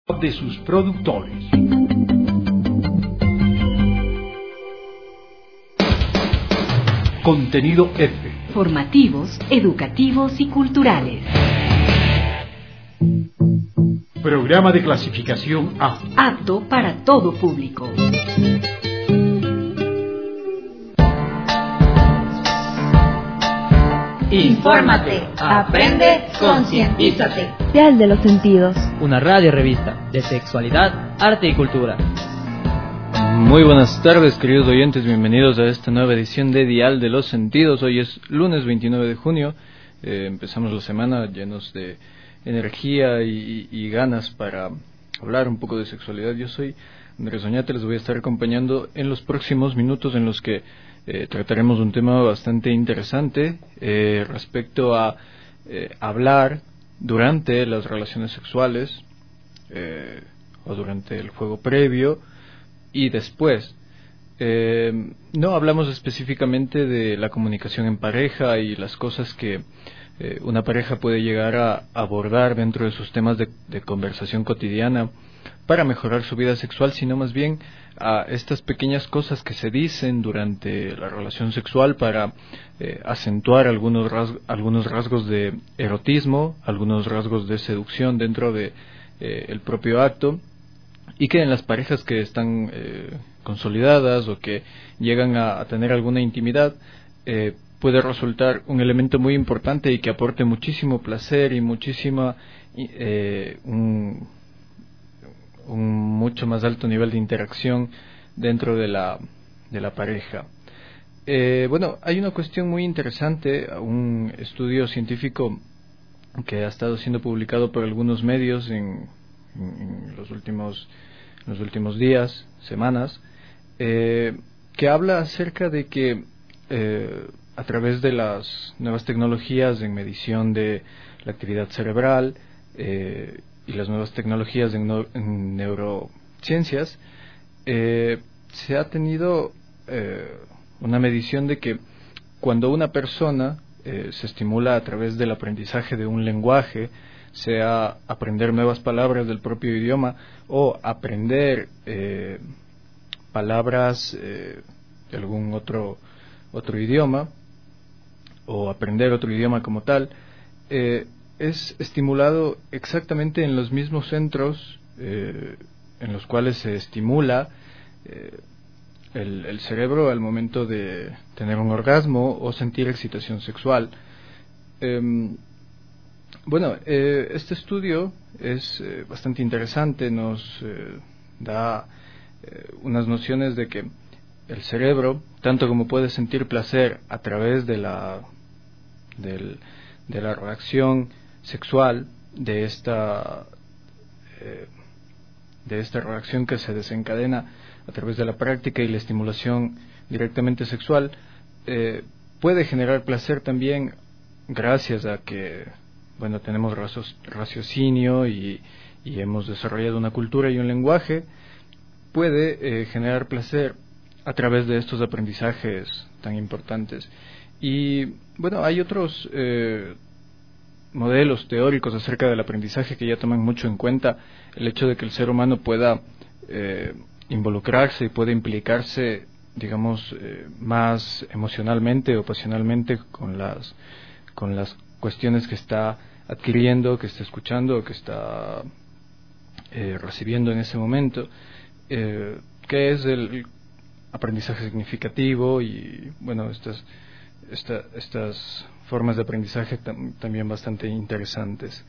de sus productores. Contenido F. Formativos, educativos y culturales. Programa de clasificación A. Apto para todo público. Infórmate, aprende, concientízate. Dial de los Sentidos. Una radio revista de sexualidad, arte y cultura. Muy buenas tardes, queridos oyentes, bienvenidos a esta nueva edición de Dial de los Sentidos. Hoy es lunes 29 de junio, empezamos la semana llenos de energía y ganas para hablar un poco de sexualidad. Yo soy Andrés Oñate, les voy a estar acompañando en los próximos minutos en los que trataremos un tema bastante interesante respecto a hablar durante las relaciones sexuales o durante el juego previo y después. No hablamos específicamente de la comunicación en pareja y las cosas que una pareja puede llegar a abordar dentro de sus temas de conversación cotidiana para mejorar su vida sexual, sino más bien a estas pequeñas cosas que se dicen durante la relación sexual para acentuar algunos rasgos de erotismo, algunos rasgos de seducción dentro de el propio acto, y que en las parejas que están consolidadas o que llegan a tener alguna intimidad puede resultar un elemento muy importante y que aporte muchísimo placer y un mucho más alto nivel de interacción dentro de la pareja. Bueno, hay una cuestión muy interesante, un estudio científico que ha estado siendo publicado por algunos medios en los últimos días, semanas, que habla acerca de que a través de las nuevas tecnologías en medición de la actividad cerebral y las nuevas tecnologías en neurociencias, se ha tenido una medición de que cuando una persona se estimula a través del aprendizaje de un lenguaje, sea aprender nuevas palabras del propio idioma o aprender palabras de algún otro idioma o aprender otro idioma como tal, es estimulado exactamente en los mismos centros en los cuales se estimula el cerebro al momento de tener un orgasmo o sentir excitación sexual. Bueno, este estudio es bastante interesante, nos da unas nociones de que el cerebro, tanto como puede sentir placer a través de la reacción sexual, de esta reacción que se desencadena a través de la práctica y la estimulación directamente sexual, puede generar placer también gracias a que, bueno, tenemos raciocinio y hemos desarrollado una cultura y un lenguaje. Puede generar placer a través de estos aprendizajes tan importantes. Y bueno, hay otros modelos teóricos acerca del aprendizaje que ya toman mucho en cuenta el hecho de que el ser humano pueda involucrarse y pueda implicarse, digamos, más emocionalmente o pasionalmente con las cuestiones que está adquiriendo, que está escuchando, que está recibiendo en ese momento, que es el aprendizaje significativo y, bueno, estas formas de aprendizaje también bastante interesantes.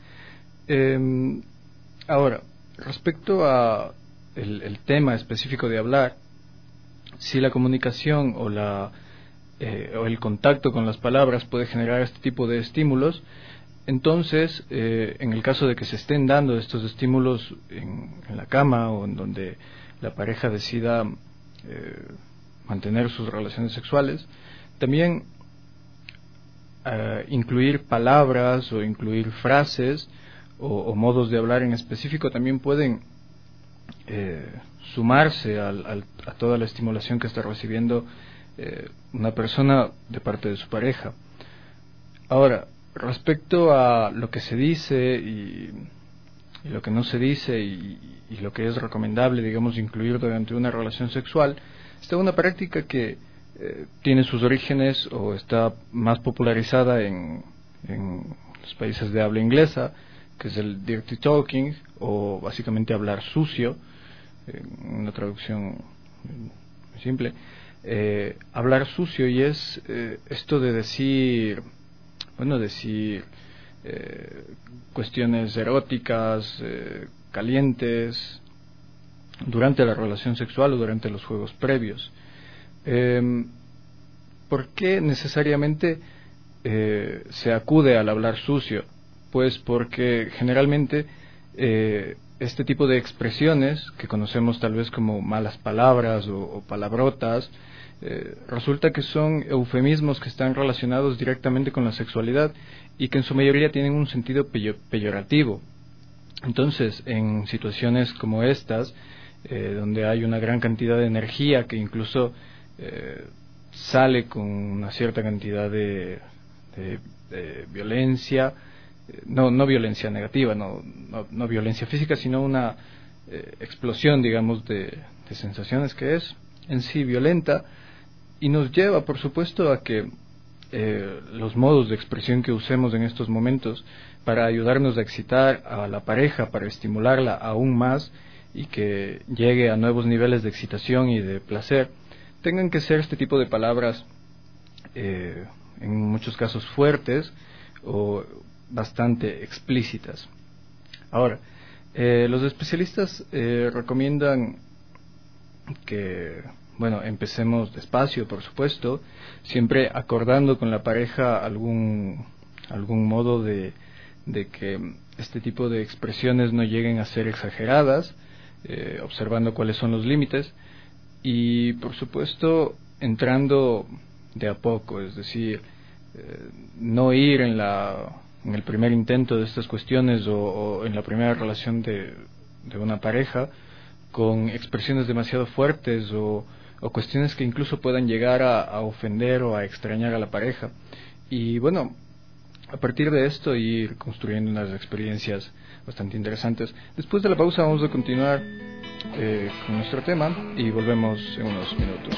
Ahora, respecto a el tema específico de hablar, si la comunicación o el contacto con las palabras puede generar este tipo de estímulos, entonces, en el caso de que se estén dando estos estímulos en la cama o en donde la pareja decida mantener sus relaciones sexuales, también incluir palabras o incluir frases o modos de hablar en específico también pueden sumarse a toda la estimulación que está recibiendo una persona de parte de su pareja. Ahora, respecto a lo que se dice y lo que no se dice y lo que es recomendable, digamos, incluir durante una relación sexual, está una práctica que tiene sus orígenes o está más popularizada en los países de habla inglesa, que es el dirty talking, o básicamente hablar sucio, una traducción simple. Hablar sucio, y es esto de decir cuestiones eróticas, calientes, durante la relación sexual o durante los juegos previos. ¿Por qué necesariamente se acude al hablar sucio? Pues porque generalmente este tipo de expresiones que conocemos tal vez como malas palabras o palabrotas, resulta que son eufemismos que están relacionados directamente con la sexualidad y que en su mayoría tienen un sentido peyorativo. Entonces, en situaciones como estas, donde hay una gran cantidad de energía que incluso sale con una cierta cantidad de violencia, no violencia negativa, no violencia física, sino una explosión, digamos, de sensaciones que es en sí violenta, y nos lleva, por supuesto, a que los modos de expresión que usemos en estos momentos para ayudarnos a excitar a la pareja, para estimularla aún más y que llegue a nuevos niveles de excitación y de placer, tengan que ser este tipo de palabras, en muchos casos fuertes o bastante explícitas. Ahora, los especialistas recomiendan que, empecemos despacio, por supuesto, siempre acordando con la pareja algún modo de que este tipo de expresiones no lleguen a ser exageradas, observando cuáles son los límites y, por supuesto, entrando de a poco, es decir, no ir en el primer intento de estas cuestiones o en la primera relación de una pareja con expresiones demasiado fuertes o cuestiones que incluso puedan llegar a ofender o a extrañar a la pareja. Y a partir de esto ir construyendo unas experiencias bastante interesantes. Después de la pausa vamos a continuar con nuestro tema y volvemos en unos minutos.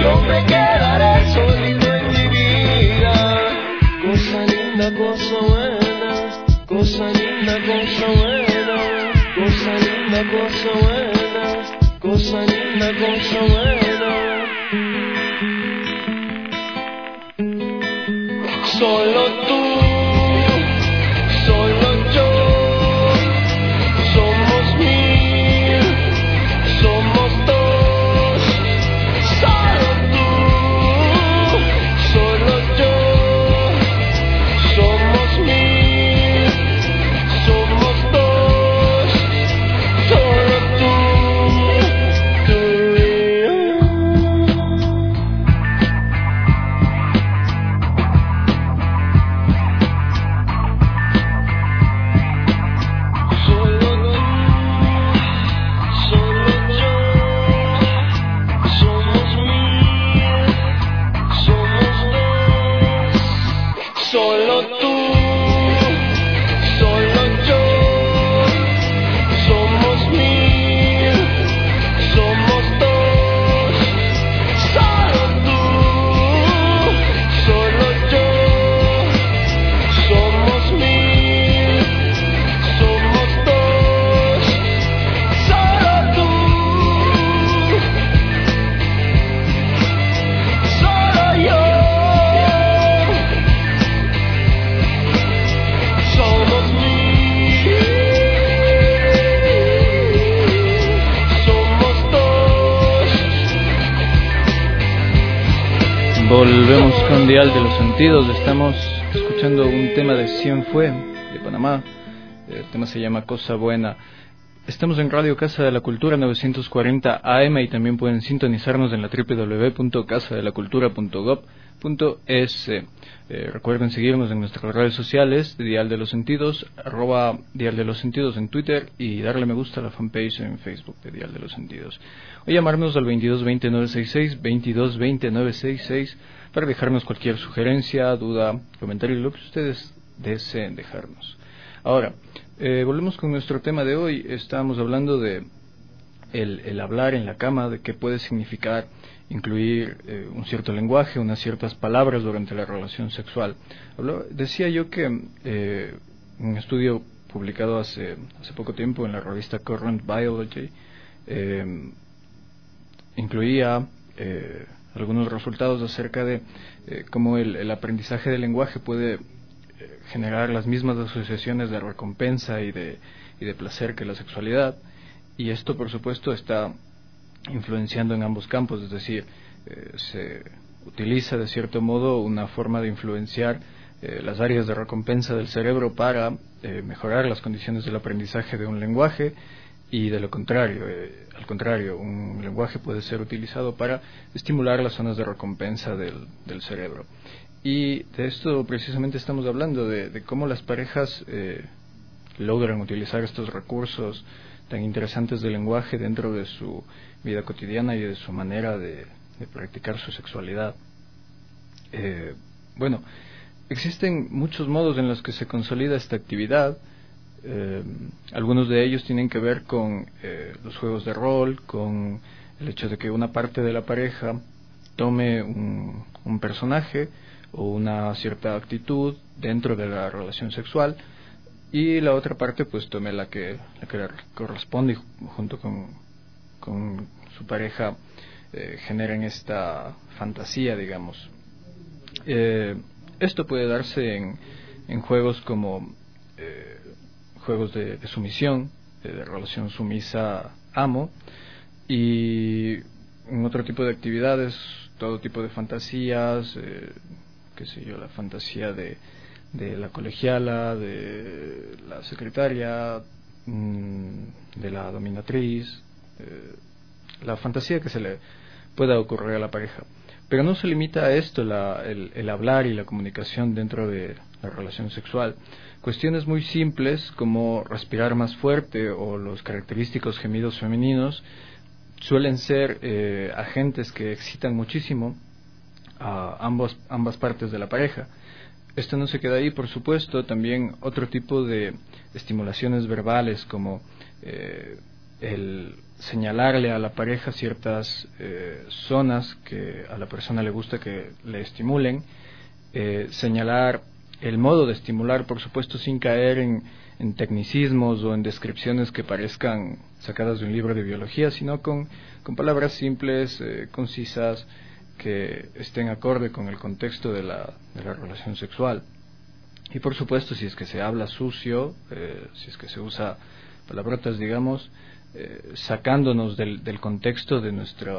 yo me quedaré solito en mi vida. Cosa linda, cosa buena, cosa linda, cosa buena, cosa linda, cosa buena, cosa linda, cosa buena. Solo tú, solo yo, somos mil, somos dos. Solo tú, solo yo, somos mil, somos dos. Solo tú y yo. Solo tú, solo yo, somos mil, somos dos. Solo tú, solo yo, somos mil, somos dos. Solo tú, solo yo. Somos mil, somos dos. Volvemos con Dial de los Sentidos. Estamos escuchando un tema de Cienfue, de Panamá. El tema se llama Cosa Buena. Estamos en Radio Casa de la Cultura 940 AM y también pueden sintonizarnos en la www.casadelacultura.gov.es. Recuerden seguirnos en nuestras redes sociales, Dial de los Sentidos, @Dial de los Sentidos en Twitter y darle me gusta a la fanpage en Facebook de Dial de los Sentidos. O llamarnos al 2220-966, 2220-966 para dejarnos cualquier sugerencia, duda, comentario, lo que ustedes deseen dejarnos. Ahora, volvemos con nuestro tema de hoy. Estábamos hablando de el hablar en la cama, de qué puede significar incluir un cierto lenguaje, unas ciertas palabras durante la relación sexual. Decía yo que un estudio publicado hace poco tiempo en la revista Current Biology incluía algunos resultados acerca de cómo el aprendizaje del lenguaje puede generar las mismas asociaciones de recompensa y de placer que la sexualidad, y esto por supuesto está influenciando en ambos campos, es decir, se utiliza de cierto modo una forma de influenciar las áreas de recompensa del cerebro para mejorar las condiciones del aprendizaje de un lenguaje, y de lo contrario, al contrario, un lenguaje puede ser utilizado para estimular las zonas de recompensa del cerebro. Y de esto precisamente estamos hablando, de cómo las parejas logran utilizar estos recursos tan interesantes del lenguaje dentro de su vida cotidiana y de su manera de practicar su sexualidad. Bueno, existen muchos modos en los que se consolida esta actividad. Algunos de ellos tienen que ver con los juegos de rol, con el hecho de que una parte de la pareja tome un personaje o una cierta actitud dentro de la relación sexual, y la otra parte pues tome la que le corresponde, y junto con su pareja generen esta fantasía, digamos. Esto puede darse en juegos como juegos de sumisión, de relación sumisa-amo, y en otro tipo de actividades, todo tipo de fantasías, qué sé yo, la fantasía de la colegiala, de la secretaria, de la dominatriz, la fantasía que se le pueda ocurrir a la pareja. Pero no se limita a esto el hablar y la comunicación dentro de la relación sexual. Cuestiones muy simples como respirar más fuerte o los característicos gemidos femeninos suelen ser agentes que excitan muchísimo a ambas partes de la pareja. Esto no se queda ahí, por supuesto. También otro tipo de estimulaciones verbales como el señalarle a la pareja ciertas zonas que a la persona le gusta que le estimulen, señalar el modo de estimular, por supuesto sin caer en tecnicismos o en descripciones que parezcan sacadas de un libro de biología, sino con palabras simples, concisas, que estén acorde con el contexto de la relación sexual. Y por supuesto, si es que se habla sucio, si es que se usa palabrotas, digamos, sacándonos del contexto de nuestra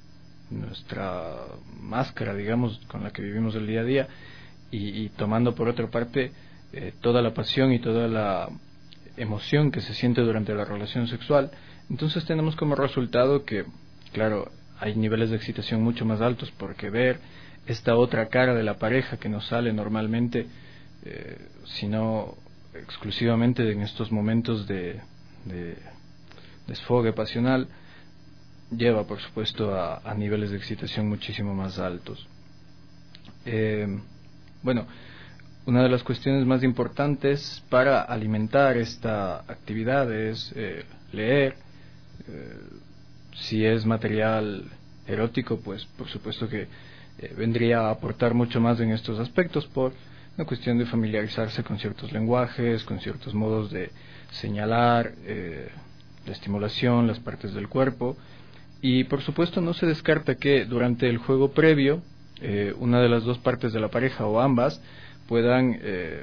máscara, digamos, con la que vivimos el día a día, y tomando por otra parte toda la pasión y toda la emoción que se siente durante la relación sexual. Entonces tenemos como resultado que, claro, hay niveles de excitación mucho más altos, porque ver esta otra cara de la pareja que no sale normalmente, sino exclusivamente en estos momentos de desfogue pasional, lleva por supuesto a niveles de excitación muchísimo más altos. Bueno, una de las cuestiones más importantes para alimentar esta actividad es leer. Si es material erótico, pues por supuesto que vendría a aportar mucho más en estos aspectos, por una cuestión de familiarizarse con ciertos lenguajes, con ciertos modos de señalar la estimulación, las partes del cuerpo. Y por supuesto no se descarta que durante el juego previo una de las dos partes de la pareja o ambas puedan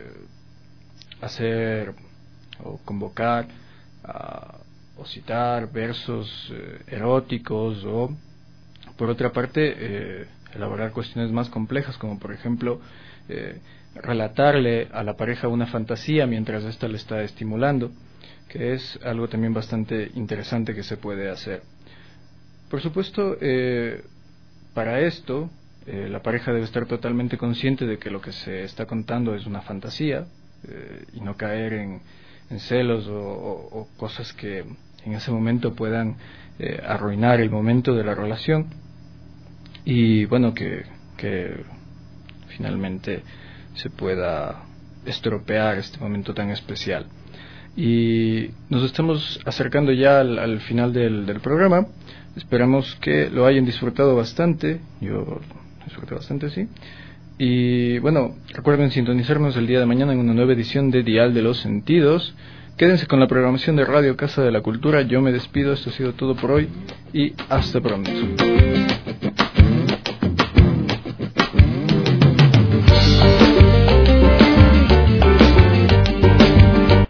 hacer o convocar o citar versos eróticos, o por otra parte elaborar cuestiones más complejas, como por ejemplo relatarle a la pareja una fantasía mientras ésta le está estimulando, que es algo también bastante interesante que se puede hacer. Por supuesto, para esto la pareja debe estar totalmente consciente de que lo que se está contando es una fantasía, y no caer en celos o cosas que en ese momento puedan arruinar el momento de la relación, y bueno, que finalmente se pueda estropear este momento tan especial. Y nos estamos acercando ya al final del programa. Esperamos que lo hayan disfrutado bastante. Yo disfruté bastante, sí. Y bueno, recuerden sintonizarnos el día de mañana en una nueva edición de Dial de los Sentidos. Quédense con la programación de Radio Casa de la Cultura. Yo me despido, esto ha sido todo por hoy y hasta pronto.